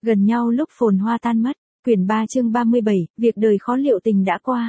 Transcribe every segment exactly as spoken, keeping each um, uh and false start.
Gần nhau lúc phồn hoa tan mất. Quyển ba chương ba mươi bảy, việc đời khó liệu tình đã qua.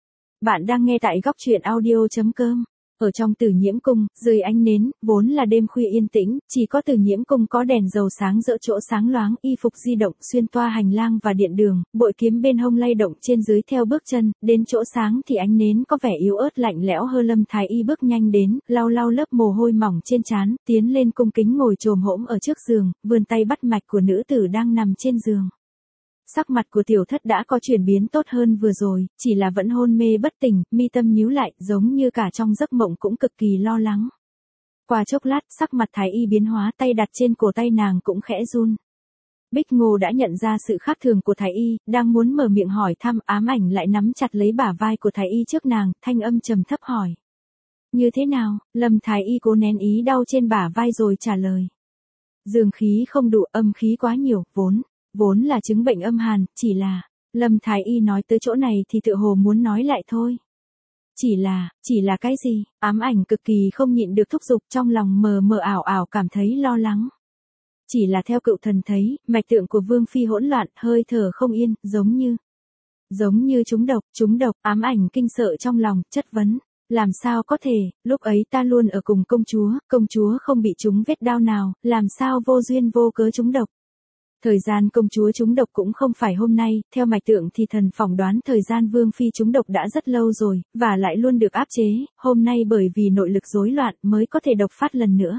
Bạn đang nghe tại góc truyện audio.com. Ở trong Tử Nhiễm Cung, dưới ánh nến, vốn là đêm khuya yên tĩnh, chỉ có Tử Nhiễm Cung có đèn dầu sáng rỡ chỗ sáng loáng, y phục di động xuyên toa hành lang và điện đường, bội kiếm bên hông lay động trên dưới theo bước chân, đến chỗ sáng thì ánh nến có vẻ yếu ớt lạnh lẽo hơn. Lâm Thái Y bước nhanh đến, lau lau lớp mồ hôi mỏng trên trán, tiến lên cung kính ngồi chồm hổm ở trước giường, vươn tay bắt mạch của nữ tử đang nằm trên giường. Sắc mặt của tiểu thất đã có chuyển biến tốt hơn vừa rồi, chỉ là vẫn hôn mê bất tỉnh, mi tâm nhíu lại, giống như cả trong giấc mộng cũng cực kỳ lo lắng. Qua chốc lát, sắc mặt Thái Y biến hóa, tay đặt trên cổ tay nàng cũng khẽ run. Bích Ngô đã nhận ra sự khác thường của Thái Y, đang muốn mở miệng hỏi thăm, ám ảnh lại nắm chặt lấy bả vai của Thái Y trước nàng, thanh âm trầm thấp hỏi. Như thế nào? Lâm Thái Y cố nén ý đau trên bả vai rồi trả lời. Dương khí không đủ, âm khí quá nhiều, vốn. Vốn là chứng bệnh âm hàn, chỉ là, Lâm Thái Y nói tới chỗ này thì tựa hồ muốn nói lại thôi. Chỉ là, chỉ là cái gì? Ám ảnh cực kỳ không nhịn được thúc giục, trong lòng mờ mờ ảo ảo cảm thấy lo lắng. Chỉ là theo cựu thần thấy, mạch tượng của Vương Phi hỗn loạn, hơi thở không yên, giống như, giống như trúng độc, trúng độc, ám ảnh kinh sợ trong lòng, chất vấn. Làm sao có thể, lúc ấy ta luôn ở cùng công chúa, công chúa không bị trúng vết đao nào, làm sao vô duyên vô cớ trúng độc. Thời gian công chúa trúng độc cũng không phải hôm nay, theo mạch tượng thì thần phỏng đoán thời gian Vương Phi trúng độc đã rất lâu rồi, và lại luôn được áp chế, hôm nay bởi vì nội lực rối loạn mới có thể độc phát lần nữa.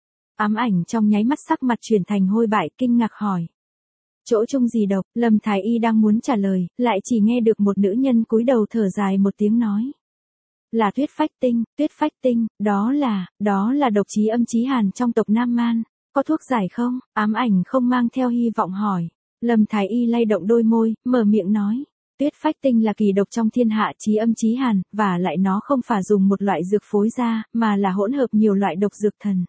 Ám ảnh trong nháy mắt sắc mặt chuyển thành hôi bại, kinh ngạc hỏi. Chỗ chung gì độc? Lâm Thái Y đang muốn trả lời, lại chỉ nghe được một nữ nhân cúi đầu thở dài một tiếng nói. Là tuyết phách tinh, tuyết phách tinh, đó là, đó là độc chí âm chí hàn trong tộc Nam Man. Có thuốc giải không? Ám ảnh không mang theo hy vọng hỏi. Lâm Thái Y lay động đôi môi, mở miệng nói. Tuyết phách tinh là kỳ độc trong thiên hạ chí âm chí hàn, và lại nó không phải dùng một loại dược phối ra, mà là hỗn hợp nhiều loại độc dược thần.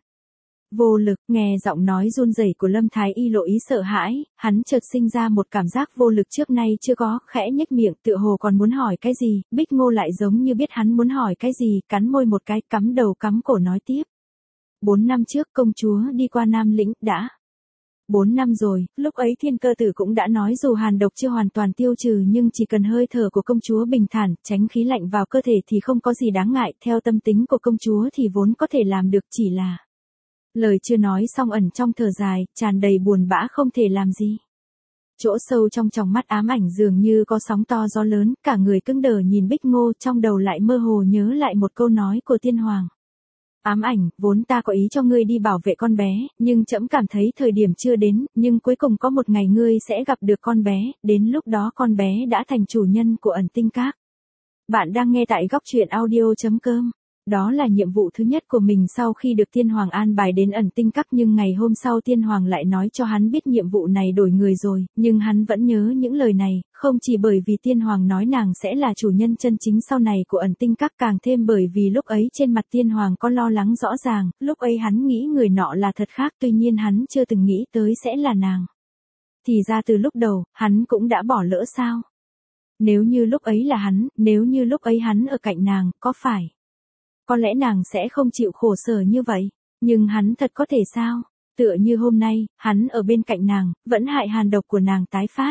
Vô lực, nghe giọng nói run rẩy của Lâm Thái Y lộ ý sợ hãi, hắn chợt sinh ra một cảm giác vô lực trước nay chưa có, khẽ nhếch miệng, tựa hồ còn muốn hỏi cái gì, Bích Ngô lại giống như biết hắn muốn hỏi cái gì, cắn môi một cái, cắm đầu cắm cổ nói tiếp. Bốn năm trước công chúa đi qua Nam Lĩnh, đã. Bốn năm rồi, lúc ấy Thiên Cơ Tử cũng đã nói dù hàn độc chưa hoàn toàn tiêu trừ nhưng chỉ cần hơi thở của công chúa bình thản, tránh khí lạnh vào cơ thể thì không có gì đáng ngại, theo tâm tính của công chúa thì vốn có thể làm được, chỉ là. Lời chưa nói xong ẩn trong thở dài, tràn đầy buồn bã không thể làm gì. Chỗ sâu trong tròng mắt ám ảnh dường như có sóng to gió lớn, cả người cứng đờ nhìn Bích Ngô, trong đầu lại mơ hồ nhớ lại một câu nói của Tiên Hoàng. Ám ảnh, vốn ta có ý cho ngươi đi bảo vệ con bé, nhưng trẫm cảm thấy thời điểm chưa đến, nhưng cuối cùng có một ngày ngươi sẽ gặp được con bé, đến lúc đó con bé đã thành chủ nhân của Ẩn Tinh Các. Bạn đang nghe tại góc truyện audio.com. Đó là nhiệm vụ thứ nhất của mình sau khi được Tiên Hoàng an bài đến Ẩn Tinh Các, nhưng ngày hôm sau Tiên Hoàng lại nói cho hắn biết nhiệm vụ này đổi người rồi, nhưng hắn vẫn nhớ những lời này, không chỉ bởi vì Tiên Hoàng nói nàng sẽ là chủ nhân chân chính sau này của Ẩn Tinh Các, càng thêm bởi vì lúc ấy trên mặt Tiên Hoàng có lo lắng rõ ràng, lúc ấy hắn nghĩ người nọ là thật khác, tuy nhiên hắn chưa từng nghĩ tới sẽ là nàng. Thì ra từ lúc đầu, hắn cũng đã bỏ lỡ sao? Nếu như lúc ấy là hắn, nếu như lúc ấy hắn ở cạnh nàng, có phải? Có lẽ nàng sẽ không chịu khổ sở như vậy, nhưng hắn thật có thể sao? Tựa như hôm nay, hắn ở bên cạnh nàng, vẫn hại hàn độc của nàng tái phát.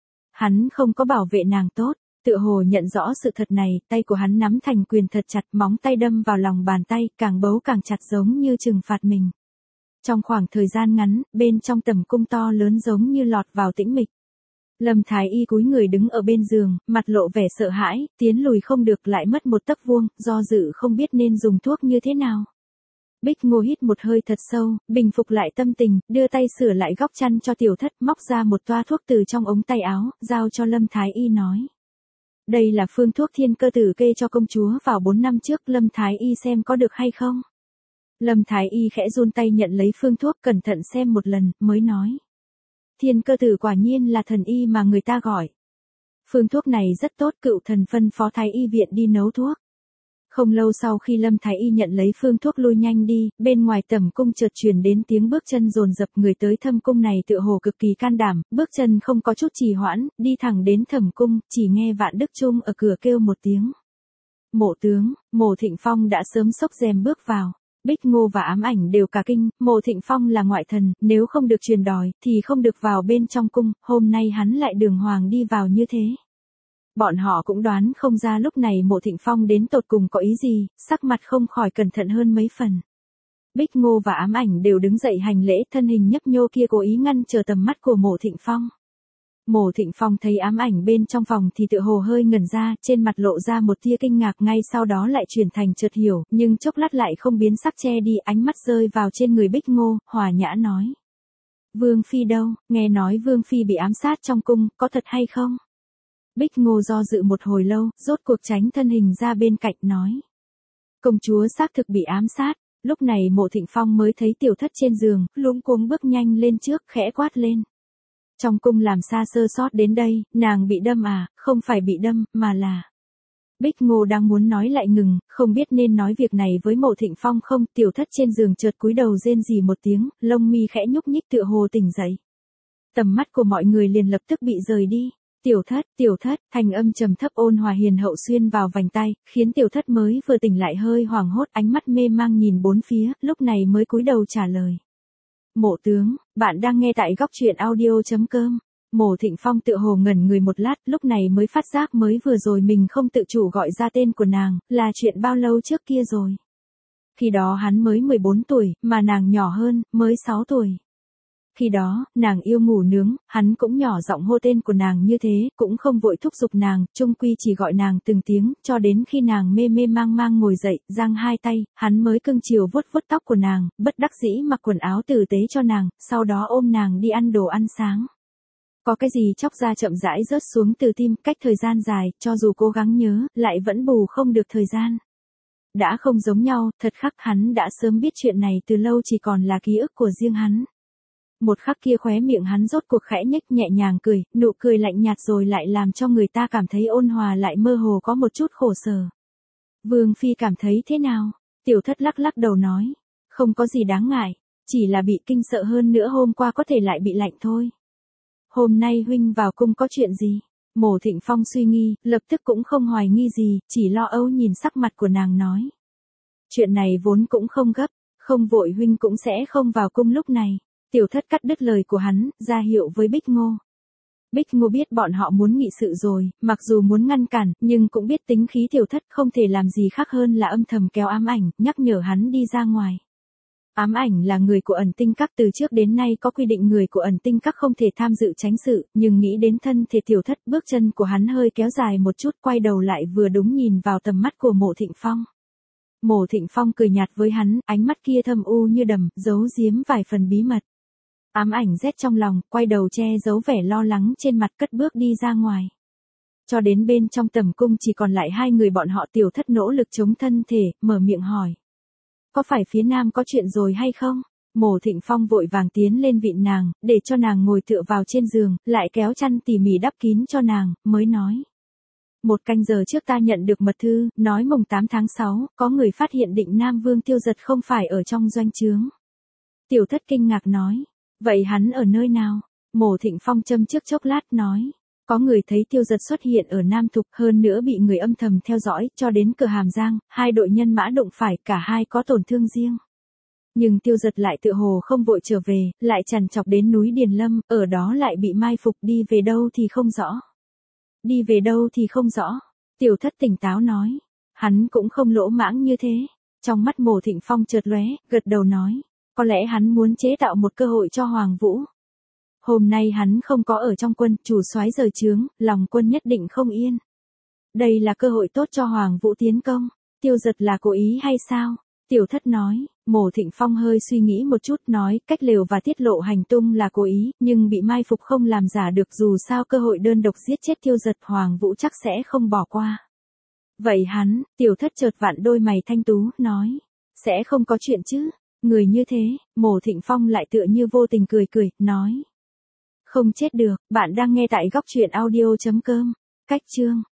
Hắn không có bảo vệ nàng tốt, tựa hồ nhận rõ sự thật này, tay của hắn nắm thành quyền thật chặt, móng tay đâm vào lòng bàn tay, càng bấu càng chặt giống như trừng phạt mình. Trong khoảng thời gian ngắn, bên trong tầm cung to lớn giống như lọt vào tĩnh mịch. Lâm Thái Y cúi người đứng ở bên giường, mặt lộ vẻ sợ hãi, tiến lùi không được lại mất một tấc vuông, do dự không biết nên dùng thuốc như thế nào. Bích Ngô hít một hơi thật sâu, bình phục lại tâm tình, đưa tay sửa lại góc chăn cho tiểu thất, móc ra một toa thuốc từ trong ống tay áo, giao cho Lâm Thái Y nói. Đây là phương thuốc Thiên Cơ Tử kê cho công chúa vào bốn năm trước, Lâm Thái Y xem có được hay không. Lâm Thái Y khẽ run tay nhận lấy phương thuốc, cẩn thận xem một lần, mới nói. Thiên Cơ Tử quả nhiên là thần y mà người ta gọi. Phương thuốc này rất tốt, cựu thần phân phó Thái Y viện đi nấu thuốc. Không lâu sau khi Lâm Thái Y nhận lấy phương thuốc lui nhanh đi, bên ngoài tẩm cung chợt truyền đến tiếng bước chân dồn dập, người tới thâm cung này tựa hồ cực kỳ can đảm, bước chân không có chút trì hoãn, đi thẳng đến thẩm cung, chỉ nghe Vạn Đức Trung ở cửa kêu một tiếng. Mộ tướng, Mộ Thịnh Phong đã sớm xốc rèm bước vào. Bích Ngô và Ám Ảnh đều cả kinh, Mộ Thịnh Phong là ngoại thần, nếu không được truyền đòi, thì không được vào bên trong cung, hôm nay hắn lại đường hoàng đi vào như thế. Bọn họ cũng đoán không ra lúc này Mộ Thịnh Phong đến tột cùng có ý gì, sắc mặt không khỏi cẩn thận hơn mấy phần. Bích Ngô và Ám Ảnh đều đứng dậy hành lễ, thân hình nhấp nhô kia cố ý ngăn trở tầm mắt của Mộ Thịnh Phong. Mộ Thịnh Phong thấy Ám Ảnh bên trong phòng thì tựa hồ hơi ngẩn ra, trên mặt lộ ra một tia kinh ngạc, ngay sau đó lại chuyển thành chợt hiểu, nhưng chốc lát lại không biến sắc, che đi, ánh mắt rơi vào trên người Bích Ngô, hòa nhã nói. Vương Phi đâu, nghe nói Vương Phi bị ám sát trong cung, có thật hay không? Bích Ngô do dự một hồi lâu, rốt cuộc tránh thân hình ra bên cạnh nói. Công chúa xác thực bị ám sát, lúc này Mộ Thịnh Phong mới thấy tiểu thất trên giường, luống cuống bước nhanh lên trước, khẽ quát lên. Trong cung làm xa sơ sót đến đây, nàng bị đâm à, không phải bị đâm, mà là... Bích Ngô đang muốn nói lại ngừng, không biết nên nói việc này với Mộ Thịnh Phong không, tiểu thất trên giường chợt cúi đầu rên rỉ một tiếng, lông mi khẽ nhúc nhích tựa hồ tỉnh dậy. Tầm mắt của mọi người liền lập tức bị rời đi. Tiểu thất, tiểu thất, thanh âm trầm thấp ôn hòa hiền hậu xuyên vào vành tai, khiến tiểu thất mới vừa tỉnh lại hơi hoảng hốt, ánh mắt mê mang nhìn bốn phía, lúc này mới cúi đầu trả lời. Mộ tướng, bạn đang nghe tại góc truyện audio chấm com. Mộ Thịnh Phong tựa hồ ngẩn người một lát, lúc này mới phát giác mới vừa rồi mình không tự chủ gọi ra tên của nàng, là chuyện bao lâu trước kia rồi. Khi đó hắn mới mười bốn tuổi, mà nàng nhỏ hơn, mới sáu tuổi. Khi đó, nàng yêu ngủ nướng, hắn cũng nhỏ giọng hô tên của nàng như thế, cũng không vội thúc giục nàng, chung quy chỉ gọi nàng từng tiếng, cho đến khi nàng mê mê mang mang ngồi dậy, giang hai tay, hắn mới cưng chiều vuốt vuốt tóc của nàng, bất đắc dĩ mặc quần áo tử tế cho nàng, sau đó ôm nàng đi ăn đồ ăn sáng. Có cái gì chóc ra chậm rãi rớt xuống từ tim, cách thời gian dài, cho dù cố gắng nhớ, lại vẫn bù không được thời gian. Đã không giống nhau, thật khắc hắn đã sớm biết chuyện này từ lâu, chỉ còn là ký ức của riêng hắn. Một khắc kia khóe miệng hắn rốt cuộc khẽ nhếch, nhẹ nhàng cười, nụ cười lạnh nhạt rồi lại làm cho người ta cảm thấy ôn hòa, lại mơ hồ có một chút khổ sở. Vương Phi cảm thấy thế nào? Tiểu thất lắc lắc đầu nói. Không có gì đáng ngại, chỉ là bị kinh sợ, hơn nữa hôm qua có thể lại bị lạnh thôi. Hôm nay huynh vào cung có chuyện gì? Mộ Thịnh Phong suy nghi, lập tức cũng không hoài nghi gì, chỉ lo âu nhìn sắc mặt của nàng nói. Chuyện này vốn cũng không gấp, không vội, huynh cũng sẽ không vào cung lúc này. Tiểu thất cắt đứt lời của hắn, ra hiệu với Bích Ngô. Bích Ngô biết bọn họ muốn nghị sự rồi, mặc dù muốn ngăn cản, nhưng cũng biết tính khí tiểu thất, không thể làm gì khác hơn là âm thầm kéo Ám Ảnh, nhắc nhở hắn đi ra ngoài. Ám Ảnh là người của Ẩn Tinh Các, từ trước đến nay có quy định người của Ẩn Tinh Các không thể tham dự chánh sự, nhưng nghĩ đến thân thể tiểu thất, bước chân của hắn hơi kéo dài một chút, quay đầu lại vừa đúng nhìn vào tầm mắt của Mộ Thịnh Phong. Mộ Thịnh Phong cười nhạt với hắn, ánh mắt kia thâm u như đầm, giấu giếm vài phần bí mật. Ám Ảnh rét trong lòng, quay đầu che giấu vẻ lo lắng trên mặt, cất bước đi ra ngoài. Cho đến bên trong tầm cung chỉ còn lại hai người bọn họ, tiểu thất nỗ lực chống thân thể, mở miệng hỏi. Có phải phía nam có chuyện rồi hay không? Mộ Thịnh Phong vội vàng tiến lên vịn nàng, để cho nàng ngồi tựa vào trên giường, lại kéo chăn tỉ mỉ đắp kín cho nàng, mới nói. Một canh giờ trước ta nhận được mật thư, nói mùng tám tháng sáu, có người phát hiện Định Nam Vương Tiêu Giật không phải ở trong doanh trướng. Tiểu thất kinh ngạc nói. Vậy hắn ở nơi nào? Mộ Thịnh Phong châm trước chốc lát nói. Có người thấy Tiêu Giật xuất hiện ở Nam Thục, hơn nữa bị người âm thầm theo dõi, cho đến cửa Hàm Giang, hai đội nhân mã đụng phải, cả hai có tổn thương riêng. Nhưng Tiêu Giật lại tựa hồ không vội trở về, lại trằn trọc đến núi Điền Lâm, ở đó lại bị mai phục, đi về đâu thì không rõ. Đi về đâu thì không rõ. Tiểu thất tỉnh táo nói. Hắn cũng không lỗ mãng như thế. Trong mắt Mộ Thịnh Phong chợt lóe, gật đầu nói. Có lẽ hắn muốn chế tạo một cơ hội cho Hoàng Vũ. Hôm nay hắn không có ở trong quân, chủ soái rời trướng, lòng quân nhất định không yên. Đây là cơ hội tốt cho Hoàng Vũ tiến công. Tiêu Giật là cố ý hay sao? Tiểu thất nói. Mộ Thịnh Phong hơi suy nghĩ một chút, nói, cách lều và tiết lộ hành tung là cố ý, nhưng bị mai phục không làm giả được, dù sao cơ hội đơn độc giết chết Tiêu Giật Hoàng Vũ chắc sẽ không bỏ qua. Vậy hắn, tiểu thất chợt vặn đôi mày thanh tú, nói, sẽ không có chuyện chứ? Người như thế, Mộ Thịnh Phong lại tựa như vô tình cười cười, nói. Không chết được, bạn đang nghe tại góc truyện audio chấm com. Cách chương.